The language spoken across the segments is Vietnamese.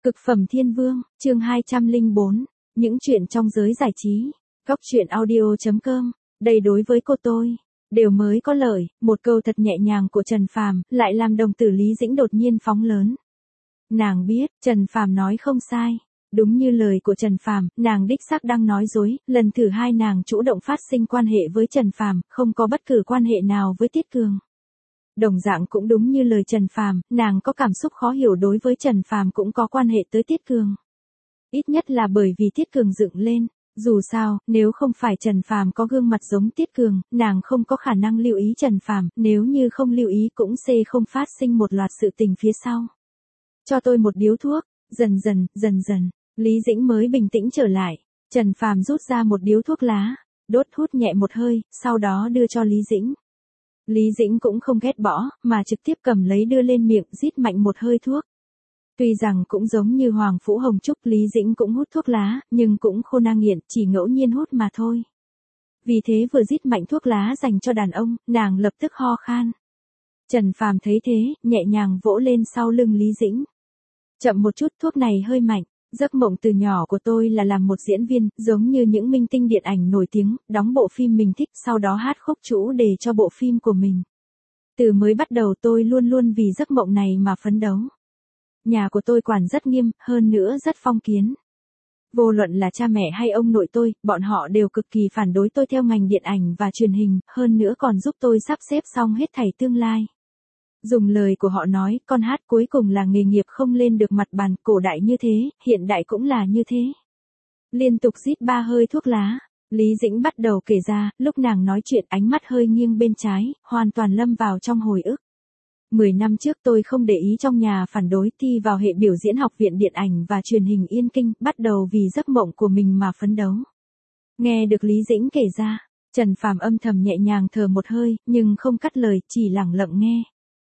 Cực phẩm thiên vương, chương 204, những chuyện trong giới giải trí. Góc truyện audio.com, đây đối với cô tôi, đều mới có lời, một câu thật nhẹ nhàng của Trần Phàm, lại làm đồng tử Lý Dĩnh đột nhiên phóng lớn. Nàng biết, Trần Phàm nói không sai. Đúng như lời của Trần Phàm, nàng đích xác đang nói dối, lần thứ hai nàng chủ động phát sinh quan hệ với Trần Phàm, không có bất cứ quan hệ nào với Tiết Cường. Đồng dạng cũng đúng như lời Trần Phàm, nàng có cảm xúc khó hiểu đối với Trần Phàm cũng có quan hệ tới Tiết Cường. Ít nhất là bởi vì Tiết Cường dựng lên, dù sao, nếu không phải Trần Phàm có gương mặt giống Tiết Cường, nàng không có khả năng lưu ý Trần Phàm, nếu như không lưu ý cũng sẽ không phát sinh một loạt sự tình phía sau. Cho tôi một điếu thuốc, dần dần, Lý Dĩnh mới bình tĩnh trở lại. Trần Phàm rút ra một điếu thuốc lá, đốt hút nhẹ một hơi, sau đó đưa cho Lý Dĩnh. Lý Dĩnh cũng không ghét bỏ, mà trực tiếp cầm lấy đưa lên miệng rít mạnh một hơi thuốc. Tuy rằng cũng giống như Hoàng Phủ Hồng Trúc, Lý Dĩnh cũng hút thuốc lá, nhưng cũng khô năng nghiện, chỉ ngẫu nhiên hút mà thôi. Vì thế vừa rít mạnh thuốc lá dành cho đàn ông, nàng lập tức ho khan. Trần Phàm thấy thế, nhẹ nhàng vỗ lên sau lưng Lý Dĩnh. Chậm một chút, thuốc này hơi mạnh. Giấc mộng từ nhỏ của tôi là làm một diễn viên, giống như những minh tinh điện ảnh nổi tiếng, đóng bộ phim mình thích, sau đó hát khúc chủ đề cho bộ phim của mình. Từ mới bắt đầu tôi luôn luôn vì giấc mộng này mà phấn đấu. Nhà của tôi quản rất nghiêm, hơn nữa rất phong kiến. Vô luận là cha mẹ hay ông nội tôi, bọn họ đều cực kỳ phản đối tôi theo ngành điện ảnh và truyền hình, hơn nữa còn giúp tôi sắp xếp xong hết thảy tương lai. Dùng lời của họ nói, con hát cuối cùng là nghề nghiệp không lên được mặt bàn, cổ đại như thế, hiện đại cũng là như thế. Liên tục rít 3 hơi thuốc lá, Lý Dĩnh bắt đầu kể ra, lúc nàng nói chuyện ánh mắt hơi nghiêng bên trái, hoàn toàn lâm vào trong hồi ức. 10 năm trước tôi không để ý trong nhà phản đối, thi vào hệ biểu diễn học viện điện ảnh và truyền hình Yên Kinh, bắt đầu vì giấc mộng của mình mà phấn đấu. Nghe được Lý Dĩnh kể ra, Trần Phàm âm thầm nhẹ nhàng thở một hơi, nhưng không cắt lời, chỉ lặng lặng nghe.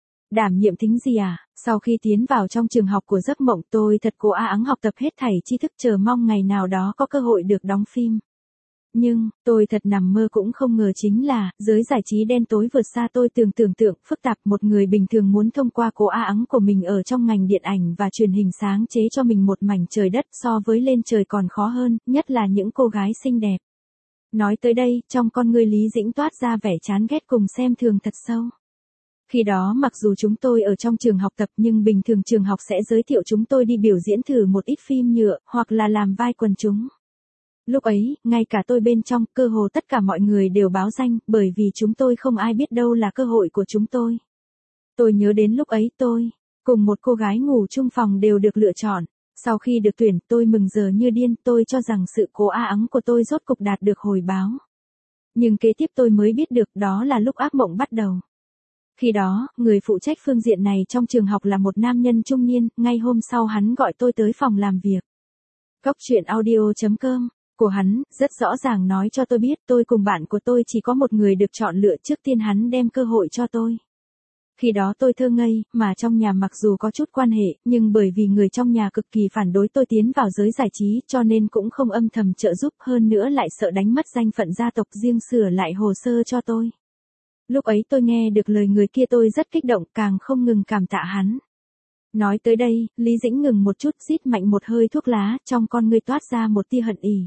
Đảm nhiệm thính gì à? Sau khi tiến vào trong trường học của giấc mộng, tôi thật cố áng học tập hết thảy tri thức, chờ mong ngày nào đó có cơ hội được đóng phim. Nhưng, tôi thật nằm mơ cũng không ngờ chính là, giới giải trí đen tối vượt xa tôi tưởng tượng, phức tạp. Một người bình thường muốn thông qua cố áng của mình ở trong ngành điện ảnh và truyền hình sáng chế cho mình một mảnh trời đất, so với lên trời còn khó hơn, nhất là những cô gái xinh đẹp. Nói tới đây, trong con người Lý Dĩnh toát ra vẻ chán ghét cùng xem thường thật sâu. Khi đó mặc dù chúng tôi ở trong trường học tập, nhưng bình thường trường học sẽ giới thiệu chúng tôi đi biểu diễn thử một ít phim nhựa, hoặc là làm vai quần chúng. Lúc ấy, ngay cả tôi bên trong, cơ hồ tất cả mọi người đều báo danh, bởi vì chúng tôi không ai biết đâu là cơ hội của chúng tôi. Tôi nhớ đến lúc ấy tôi, cùng một cô gái ngủ chung phòng đều được lựa chọn. Sau khi được tuyển, tôi mừng giờ như điên, tôi cho rằng sự cố áng của tôi rốt cục đạt được hồi báo. Nhưng kế tiếp tôi mới biết được đó là lúc ác mộng bắt đầu. Khi đó, người phụ trách phương diện này trong trường học là một nam nhân trung niên, ngay hôm sau hắn gọi tôi tới phòng làm việc. Góc truyện audio.com, của hắn, rất rõ ràng nói cho tôi biết tôi cùng bạn của tôi chỉ có một người được chọn lựa, trước tiên hắn đem cơ hội cho tôi. Khi đó tôi thơ ngây, mà trong nhà mặc dù có chút quan hệ, nhưng bởi vì người trong nhà cực kỳ phản đối tôi tiến vào giới giải trí, cho nên cũng không âm thầm trợ giúp, hơn nữa lại sợ đánh mất danh phận gia tộc, riêng sửa lại hồ sơ cho tôi. Lúc ấy tôi nghe được lời người kia tôi rất kích động, càng không ngừng cảm tạ hắn. Nói tới đây, Lý Dĩnh ngừng một chút, rít mạnh một hơi thuốc lá, trong con ngươi toát ra một tia hận ỉ.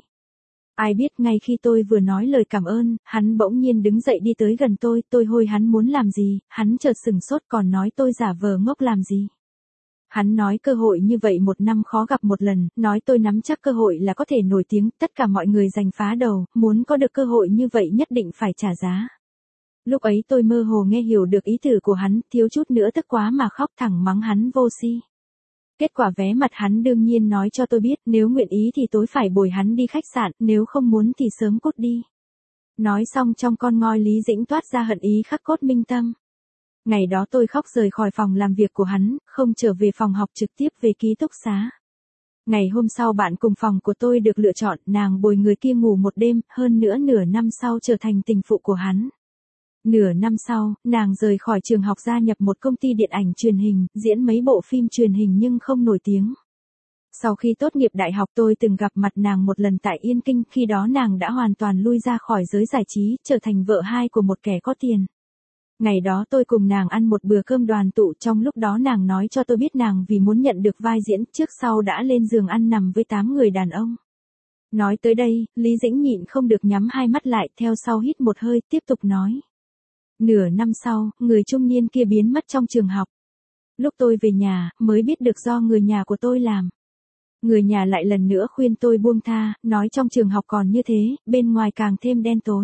Ai biết ngay khi tôi vừa nói lời cảm ơn, hắn bỗng nhiên đứng dậy đi tới gần tôi hôi hắn muốn làm gì, hắn chợt sừng sốt còn nói tôi giả vờ ngốc làm gì. Hắn nói cơ hội như vậy 1 năm khó gặp một lần, nói tôi nắm chắc cơ hội là có thể nổi tiếng, tất cả mọi người giành phá đầu, muốn có được cơ hội như vậy nhất định phải trả giá. Lúc ấy tôi mơ hồ nghe hiểu được ý tưởng của hắn, thiếu chút nữa tức quá mà khóc, thẳng mắng hắn vô si. Kết quả vé mặt hắn đương nhiên nói cho tôi biết, nếu nguyện ý thì tối phải bồi hắn đi khách sạn, nếu không muốn thì sớm cút đi. Nói xong trong con ngoi Lý Dĩnh toát ra hận ý khắc cốt minh tâm. Ngày đó tôi khóc rời khỏi phòng làm việc của hắn, không trở về phòng học, trực tiếp về ký túc xá. Ngày hôm sau bạn cùng phòng của tôi được lựa chọn, nàng bồi người kia ngủ một đêm, hơn nữa nửa năm sau trở thành tình phụ của hắn. Nửa năm sau, nàng rời khỏi trường học gia nhập một công ty điện ảnh truyền hình, diễn mấy bộ phim truyền hình nhưng không nổi tiếng. Sau khi tốt nghiệp đại học tôi từng gặp mặt nàng một lần tại Yên Kinh, khi đó nàng đã hoàn toàn lui ra khỏi giới giải trí, trở thành vợ hai của một kẻ có tiền. Ngày đó tôi cùng nàng ăn một bữa cơm đoàn tụ, trong lúc đó nàng nói cho tôi biết nàng vì muốn nhận được vai diễn trước sau đã lên giường ăn nằm với 8 người đàn ông. Nói tới đây, Lý Dĩnh nhịn không được nhắm hai mắt lại, theo sau hít một hơi, tiếp tục nói. Nửa năm sau, người trung niên kia biến mất trong trường học. Lúc tôi về nhà, mới biết được do người nhà của tôi làm. Người nhà lại lần nữa khuyên tôi buông tha, nói trong trường học còn như thế, bên ngoài càng thêm đen tối.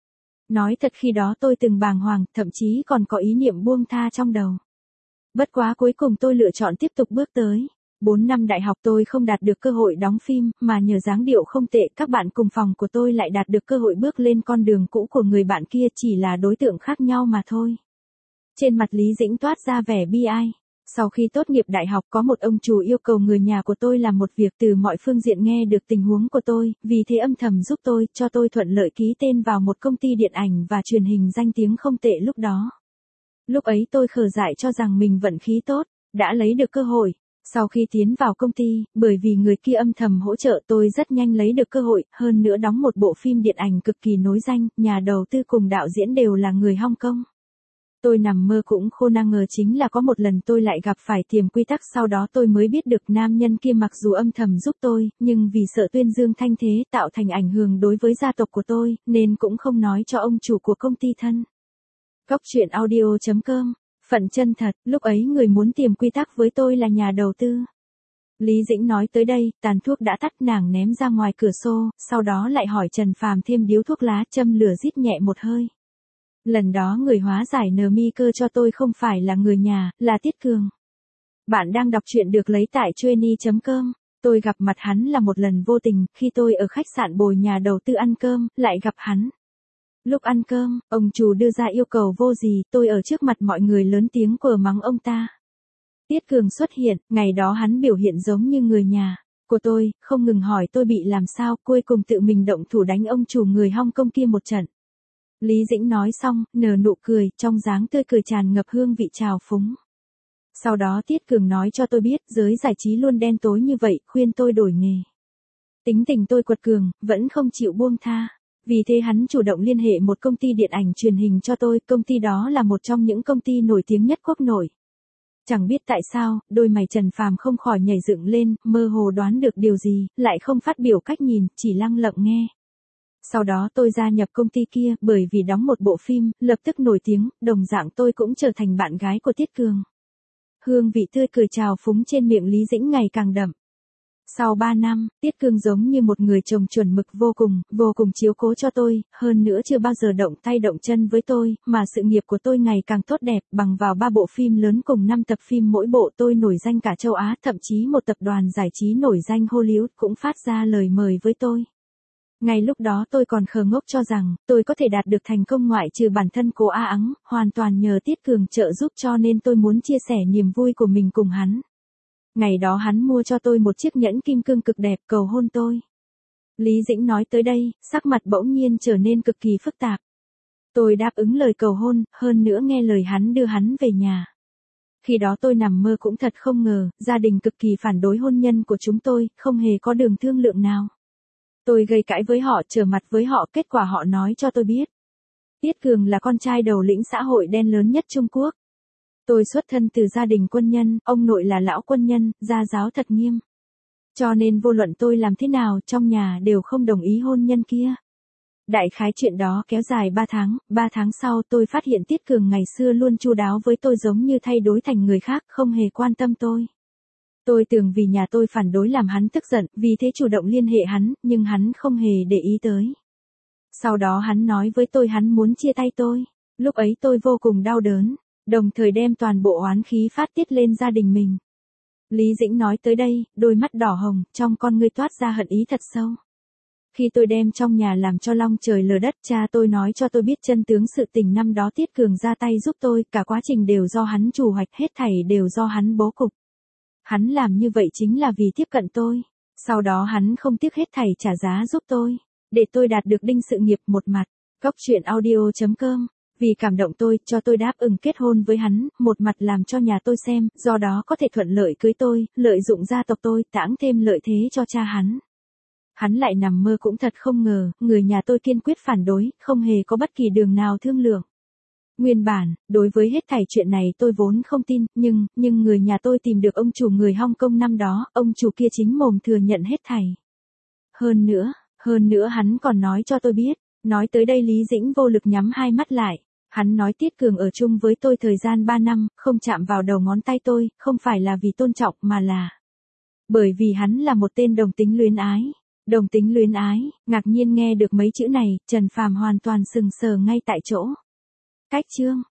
Nói thật khi đó tôi từng bàng hoàng, thậm chí còn có ý niệm buông tha trong đầu. Bất quá cuối cùng tôi lựa chọn tiếp tục bước tới. 4 năm đại học tôi không đạt được cơ hội đóng phim, mà nhờ dáng điệu không tệ các bạn cùng phòng của tôi lại đạt được cơ hội bước lên con đường cũ của người bạn kia, chỉ là đối tượng khác nhau mà thôi. Trên mặt Lý Dĩnh toát ra vẻ bi ai. Sau khi tốt nghiệp đại học có một ông chủ yêu cầu người nhà của tôi làm một việc, từ mọi phương diện nghe được tình huống của tôi, vì thế âm thầm giúp tôi, cho tôi thuận lợi ký tên vào một công ty điện ảnh và truyền hình danh tiếng không tệ lúc đó. Lúc ấy tôi khờ dại cho rằng mình vận khí tốt, đã lấy được cơ hội. Sau khi tiến vào công ty, bởi vì người kia âm thầm hỗ trợ tôi rất nhanh lấy được cơ hội, hơn nữa đóng một bộ phim điện ảnh cực kỳ nối danh, nhà đầu tư cùng đạo diễn đều là người Hong Kong. Tôi nằm mơ cũng khô năng ngờ chính là có một lần tôi lại gặp phải Tiềm Quy Tắc, sau đó tôi mới biết được nam nhân kia mặc dù âm thầm giúp tôi, nhưng vì sợ tuyên dương thanh thế tạo thành ảnh hưởng đối với gia tộc của tôi, nên cũng không nói cho ông chủ của công ty thân. Góc truyện audio.com, phận chân thật, lúc ấy người muốn Tiềm Quy Tắc với tôi là nhà đầu tư. Lý Dĩnh nói tới đây, tàn thuốc đã tắt, nàng ném ra ngoài cửa sổ, sau đó lại hỏi Trần Phàm thêm điếu thuốc lá, châm lửa rít nhẹ một hơi. Lần đó người hóa giải nờ mi cơ cho tôi không phải là người nhà, là Tiết Cường. Bạn đang đọc truyện được lấy tại Chueny.com. Tôi gặp mặt hắn là một lần vô tình, khi tôi ở khách sạn Bồi nhà đầu tư ăn cơm, lại gặp hắn. Lúc ăn cơm, ông chủ đưa ra yêu cầu vô gì, tôi ở trước mặt mọi người lớn tiếng quở mắng ông ta. Tiết Cường xuất hiện, ngày đó hắn biểu hiện giống như người nhà của tôi, không ngừng hỏi tôi bị làm sao, cuối cùng tự mình động thủ đánh ông chủ người Hong Kong kia một trận. Lý Dĩnh nói xong, nở nụ cười, trong dáng tươi cười tràn ngập hương vị trào phúng. Sau đó Tiết Cường nói cho tôi biết, giới giải trí luôn đen tối như vậy, khuyên tôi đổi nghề. Tính tình tôi quật cường, vẫn không chịu buông tha. Vì thế hắn chủ động liên hệ một công ty điện ảnh truyền hình cho tôi, công ty đó là một trong những công ty nổi tiếng nhất quốc nội. Chẳng biết tại sao, đôi mày Trần Phàm không khỏi nhảy dựng lên, mơ hồ đoán được điều gì, lại không phát biểu cách nhìn, chỉ lặng lặng nghe. Sau đó tôi gia nhập công ty kia, bởi vì đóng một bộ phim, lập tức nổi tiếng, đồng dạng tôi cũng trở thành bạn gái của Tiết Cường. Hương vị tươi cười trào phúng trên miệng Lý Dĩnh ngày càng đậm. Sau 3 năm, Tiết Cường giống như một người chồng chuẩn mực vô cùng chiếu cố cho tôi, hơn nữa chưa bao giờ động tay động chân với tôi, mà sự nghiệp của tôi ngày càng tốt đẹp, bằng vào 3 bộ phim lớn cùng 5 tập phim mỗi bộ tôi nổi danh cả châu Á, thậm chí một tập đoàn giải trí nổi danh Hollywood cũng phát ra lời mời với tôi. Ngay lúc đó tôi còn khờ ngốc cho rằng, tôi có thể đạt được thành công ngoại trừ bản thân cô A Ắng, hoàn toàn nhờ Tiết Cường trợ giúp, cho nên tôi muốn chia sẻ niềm vui của mình cùng hắn. Ngày đó hắn mua cho tôi một chiếc nhẫn kim cương cực đẹp, cầu hôn tôi. Lý Dĩnh nói tới đây, sắc mặt bỗng nhiên trở nên cực kỳ phức tạp. Tôi đáp ứng lời cầu hôn, hơn nữa nghe lời hắn đưa hắn về nhà. Khi đó tôi nằm mơ cũng thật không ngờ, gia đình cực kỳ phản đối hôn nhân của chúng tôi, không hề có đường thương lượng nào. Tôi gây cãi với họ, trở mặt với họ, kết quả họ nói cho tôi biết. Tiết Cường là con trai đầu lĩnh xã hội đen lớn nhất Trung Quốc. Tôi xuất thân từ gia đình quân nhân, ông nội là lão quân nhân, gia giáo thật nghiêm. Cho nên vô luận tôi làm thế nào, trong nhà đều không đồng ý hôn nhân kia. Đại khái chuyện đó kéo dài 3 tháng sau tôi phát hiện Tiết Cường ngày xưa luôn chu đáo với tôi giống như thay đổi thành người khác, không hề quan tâm tôi. Tôi tưởng vì nhà tôi phản đối làm hắn tức giận, vì thế chủ động liên hệ hắn, nhưng hắn không hề để ý tới. Sau đó hắn nói với tôi hắn muốn chia tay tôi. Lúc ấy tôi vô cùng đau đớn, đồng thời đem toàn bộ oán khí phát tiết lên gia đình mình. Lý Dĩnh nói tới đây, đôi mắt đỏ hồng, trong con ngươi toát ra hận ý thật sâu. Khi tôi đem trong nhà làm cho long trời lở đất, cha tôi nói cho tôi biết chân tướng sự tình năm đó Tiết Cường ra tay giúp tôi, cả quá trình đều do hắn chủ hoạch, hết thảy đều do hắn bố cục. Hắn làm như vậy chính là vì tiếp cận tôi. Sau đó hắn không tiếc hết thảy trả giá giúp tôi, để tôi đạt được đinh sự nghiệp một mặt. Góc truyện audio.com. Vì cảm động tôi, cho tôi đáp ứng kết hôn với hắn, một mặt làm cho nhà tôi xem, do đó có thể thuận lợi cưới tôi, lợi dụng gia tộc tôi, tảng thêm lợi thế cho cha hắn. Hắn lại nằm mơ cũng thật không ngờ, người nhà tôi kiên quyết phản đối, không hề có bất kỳ đường nào thương lượng. Nguyên bản, đối với hết thảy chuyện này tôi vốn không tin, nhưng người nhà tôi tìm được ông chủ người Hong Kong năm đó, ông chủ kia chính mồm thừa nhận hết thảy. Hơn nữa hắn còn nói cho tôi biết, nói tới đây Lý Dĩnh vô lực nhắm hai mắt lại. Hắn nói Tiết Cường ở chung với tôi thời gian 3 năm, không chạm vào đầu ngón tay tôi, không phải là vì tôn trọng mà là bởi vì hắn là một tên đồng tính luyến ái. Đồng tính luyến ái, ngạc nhiên nghe được mấy chữ này, Trần Phàm hoàn toàn sừng sờ ngay tại chỗ. Cách chương